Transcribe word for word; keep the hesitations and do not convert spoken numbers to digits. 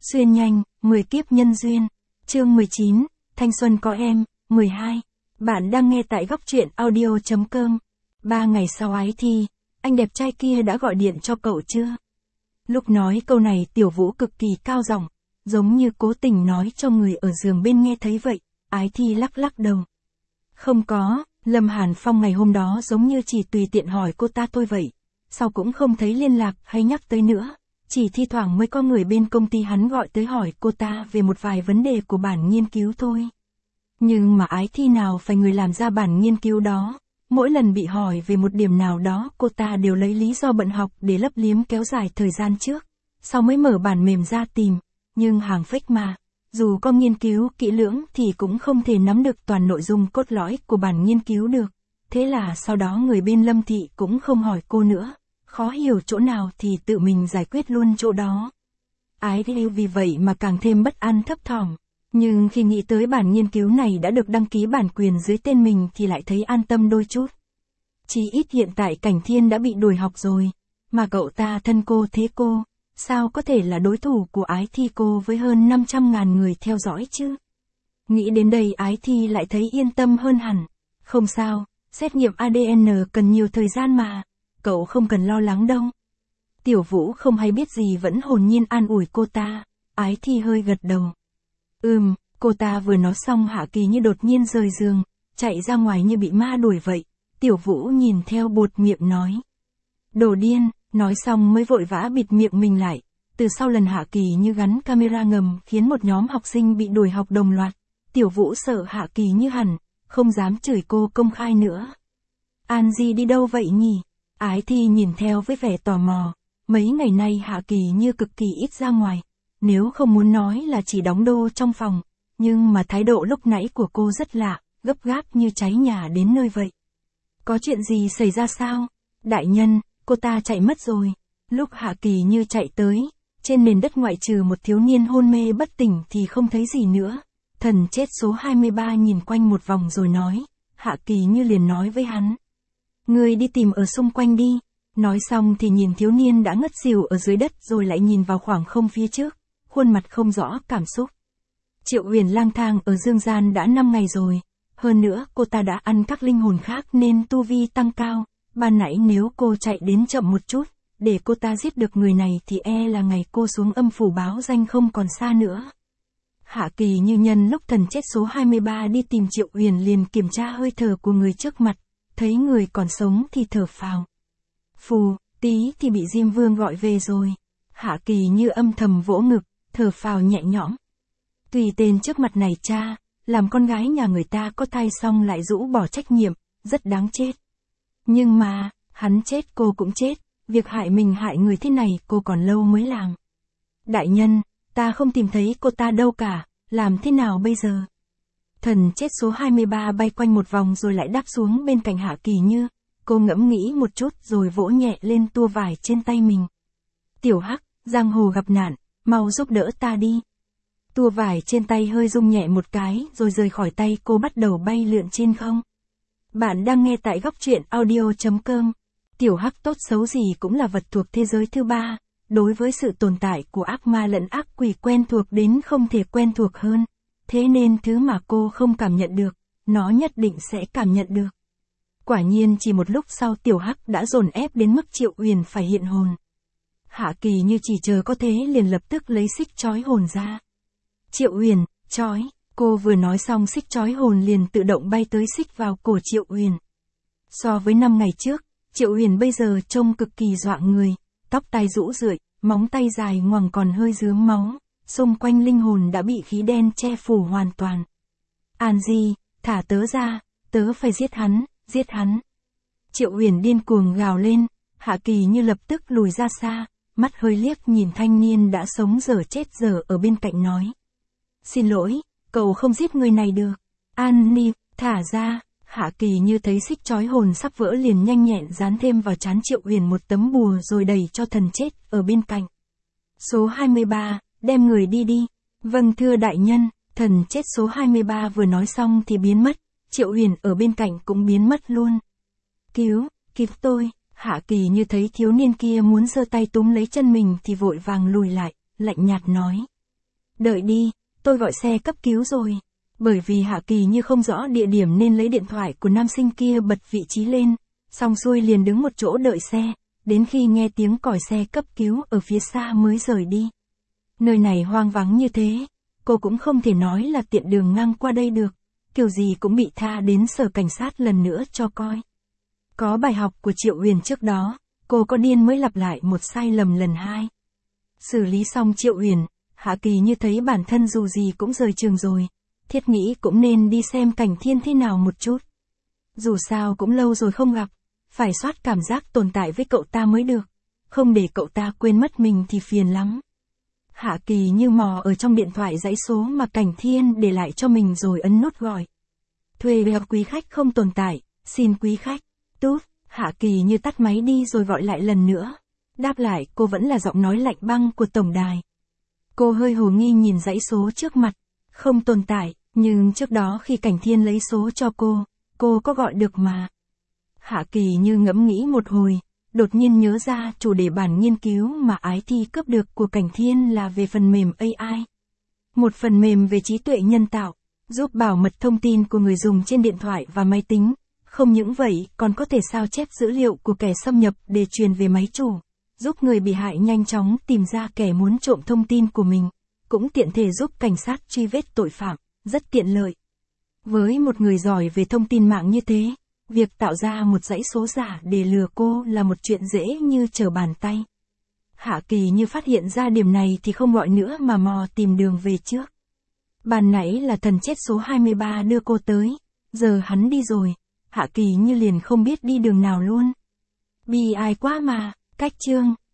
Xuyên nhanh, mười kiếp nhân duyên. Chương mười chín, Thanh xuân có em. mười hai. Bạn đang nghe tại góc truyện audio chấm com. Ba ngày sau ái thi, anh đẹp trai kia đã gọi điện cho cậu chưa? Lúc nói câu này Tiểu Vũ cực kỳ cao giọng, giống như cố tình nói cho người ở giường bên nghe thấy vậy. Ái thi lắc lắc đầu. Không có, Lâm Hàn Phong ngày hôm đó giống như chỉ tùy tiện hỏi cô ta thôi vậy. Sau cũng không thấy liên lạc hay nhắc tới nữa. Chỉ thi thoảng mới có người bên công ty hắn gọi tới hỏi cô ta về một vài vấn đề của bản nghiên cứu thôi. Nhưng mà ái thi nào phải người làm ra bản nghiên cứu đó. Mỗi lần bị hỏi về một điểm nào đó cô ta đều lấy lý do bận học để lấp liếm kéo dài thời gian trước. Sau mới mở bản mềm ra tìm. Nhưng hàng fake mà. Dù có nghiên cứu kỹ lưỡng thì cũng không thể nắm được toàn nội dung cốt lõi của bản nghiên cứu được. Thế là sau đó người bên Lâm Thị cũng không hỏi cô nữa. Khó hiểu chỗ nào thì tự mình giải quyết luôn chỗ đó. Ái thi vì vậy mà càng thêm bất an thấp thỏm. Nhưng khi nghĩ tới bản nghiên cứu này đã được đăng ký bản quyền dưới tên mình thì lại thấy an tâm đôi chút. Chí ít hiện tại Cảnh Thiên đã bị đuổi học rồi. Mà cậu ta thân cô thế cô, sao có thể là đối thủ của ái thi cô với hơn năm trăm ngàn người theo dõi chứ? Nghĩ đến đây ái thi lại thấy yên tâm hơn hẳn. Không sao, xét nghiệm a đê en cần nhiều thời gian mà. Cậu không cần lo lắng đâu. Tiểu Vũ không hay biết gì vẫn hồn nhiên an ủi cô ta. Ái thi hơi gật đầu. Ừm, cô ta vừa nói xong Hạ Kỳ như đột nhiên rời giường, chạy ra ngoài như bị ma đuổi vậy. Tiểu Vũ nhìn theo buột miệng nói. Đồ điên, nói xong mới vội vã bịt miệng mình lại. Từ sau lần Hạ Kỳ như gắn camera ngầm khiến một nhóm học sinh bị đuổi học đồng loạt. Tiểu Vũ sợ Hạ Kỳ như hẳn, không dám chửi cô công khai nữa. An Di đi đâu vậy nhỉ? Ái thi nhìn theo với vẻ tò mò. Mấy ngày nay Hạ Kỳ như cực kỳ ít ra ngoài. Nếu không muốn nói là chỉ đóng đô trong phòng. Nhưng mà thái độ lúc nãy của cô rất lạ, gấp gáp như cháy nhà đến nơi vậy. Có chuyện gì xảy ra sao? Đại nhân, cô ta chạy mất rồi. Lúc Hạ Kỳ như chạy tới, trên nền đất ngoại trừ một thiếu niên hôn mê bất tỉnh thì không thấy gì nữa. Thần chết số hai mươi ba nhìn quanh một vòng rồi nói. Hạ Kỳ như liền nói với hắn. Người đi tìm ở xung quanh đi. Nói xong thì nhìn thiếu niên đã ngất xỉu ở dưới đất rồi lại nhìn vào khoảng không phía trước. Khuôn mặt không rõ cảm xúc. Triệu Uyển lang thang ở dương gian đã năm ngày rồi. Hơn nữa cô ta đã ăn các linh hồn khác nên tu vi tăng cao. Ban nãy nếu cô chạy đến chậm một chút, để cô ta giết được người này thì e là ngày cô xuống âm phủ báo danh không còn xa nữa. Hạ Kỳ như nhân lúc thần chết số hai mươi ba đi tìm Triệu Uyển liền kiểm tra hơi thở của người trước mặt. Thấy người còn sống thì thở phào. Phù, tí thì bị Diêm Vương gọi về rồi. Hạ Kỳ như âm thầm vỗ ngực, thở phào nhẹ nhõm. Tùy tên trước mặt này cha, làm con gái nhà người ta có thai xong lại rũ bỏ trách nhiệm, rất đáng chết. Nhưng mà, hắn chết cô cũng chết, việc hại mình hại người thế này cô còn lâu mới làm. Đại nhân, ta không tìm thấy cô ta đâu cả, làm thế nào bây giờ? Thần chết số hai mươi ba bay quanh một vòng rồi lại đáp xuống bên cạnh Hạ Kỳ Như. Cô ngẫm nghĩ một chút rồi vỗ nhẹ lên tua vải trên tay mình. Tiểu Hắc, giang hồ gặp nạn, mau giúp đỡ ta đi. Tua vải trên tay hơi rung nhẹ một cái rồi rời khỏi tay cô bắt đầu bay lượn trên không. Bạn đang nghe tại góc truyện audio chấm com. Tiểu Hắc tốt xấu gì cũng là vật thuộc thế giới thứ ba. Đối với sự tồn tại của ác ma lẫn ác quỷ quen thuộc đến không thể quen thuộc hơn. Thế nên thứ mà cô không cảm nhận được, nó nhất định sẽ cảm nhận được. Quả nhiên chỉ một lúc sau Tiểu Hắc đã dồn ép đến mức Triệu Uyển phải hiện hồn. Hạ Kỳ như chỉ chờ có thế liền lập tức lấy xích trói hồn ra. Triệu Uyển, trói, cô vừa nói xong xích trói hồn liền tự động bay tới xích vào cổ Triệu Uyển. So với năm ngày trước, Triệu Uyển bây giờ trông cực kỳ dọa người, tóc tai rũ rượi, móng tay dài ngoằng còn hơi rướm máu, xung quanh linh hồn đã bị khí đen che phủ hoàn toàn. An Di, thả tớ ra, tớ phải giết hắn. Giết hắn. Triệu Uyển điên cuồng gào lên, Hạ Kỳ như lập tức lùi ra xa, mắt hơi liếc nhìn thanh niên đã sống dở chết dở ở bên cạnh nói. Xin lỗi, cậu không giết người này được. An Ni, thả ra. Hạ Kỳ như thấy xích trói hồn sắp vỡ liền nhanh nhẹn dán thêm vào trán Triệu Uyển một tấm bùa rồi đẩy cho thần chết ở bên cạnh. Số hai mươi ba, đem người đi đi. Vâng thưa đại nhân, thần chết số hai mươi ba vừa nói xong thì biến mất. Triệu Uyển ở bên cạnh cũng biến mất luôn. Cứu, cứu tôi. Hạ Kỳ như thấy thiếu niên kia muốn giơ tay túm lấy chân mình thì vội vàng lùi lại, lạnh nhạt nói. Đợi đi, tôi gọi xe cấp cứu rồi. Bởi vì Hạ Kỳ Như không rõ địa điểm nên lấy điện thoại của nam sinh kia bật vị trí lên, xong xuôi liền đứng một chỗ đợi xe, đến khi nghe tiếng còi xe cấp cứu ở phía xa mới rời đi. Nơi này hoang vắng như thế, cô cũng không thể nói là tiện đường ngang qua đây được, kiểu gì cũng bị tha đến sở cảnh sát lần nữa cho coi. Có bài học của Triệu Uyển trước đó, cô có điên mới lặp lại một sai lầm lần hai. Xử lý xong Triệu Uyển, Hạ Kỳ Như thấy bản thân dù gì cũng rời trường rồi, thiết nghĩ cũng nên đi xem Cảnh Thiên thế nào một chút. Dù sao cũng lâu rồi không gặp, phải soát cảm giác tồn tại với cậu ta mới được, không để cậu ta quên mất mình thì phiền lắm. Hạ Kỳ Như mò ở trong điện thoại dãy số mà Cảnh Thiên để lại cho mình rồi ấn nút gọi. Thuê gặp quý khách không tồn tại, xin quý khách. Tút, Hạ Kỳ Như tắt máy đi rồi gọi lại lần nữa. Đáp lại cô vẫn là giọng nói lạnh băng của tổng đài. Cô hơi hồ nghi nhìn dãy số trước mặt, không tồn tại, nhưng trước đó khi Cảnh Thiên lấy số cho cô, cô có gọi được mà. Hạ Kỳ Như ngẫm nghĩ một hồi, đột nhiên nhớ ra chủ đề bản nghiên cứu mà Ái Thi cướp được của Cảnh Thiên là về phần mềm a i. Một phần mềm về trí tuệ nhân tạo, giúp bảo mật thông tin của người dùng trên điện thoại và máy tính. Không những vậy, còn có thể sao chép dữ liệu của kẻ xâm nhập để truyền về máy chủ, giúp người bị hại nhanh chóng tìm ra kẻ muốn trộm thông tin của mình, cũng tiện thể giúp cảnh sát truy vết tội phạm, rất tiện lợi. Với một người giỏi về thông tin mạng như thế, việc tạo ra một dãy số giả để lừa cô là một chuyện dễ như trở bàn tay. Hạ Kỳ Như phát hiện ra điểm này thì không gọi nữa mà mò tìm đường về trước. Ban nãy là thần chết số hai mươi ba đưa cô tới, giờ hắn đi rồi, Hạ Kỳ Như liền không biết đi đường nào luôn. Bi ai quá mà, cách chương.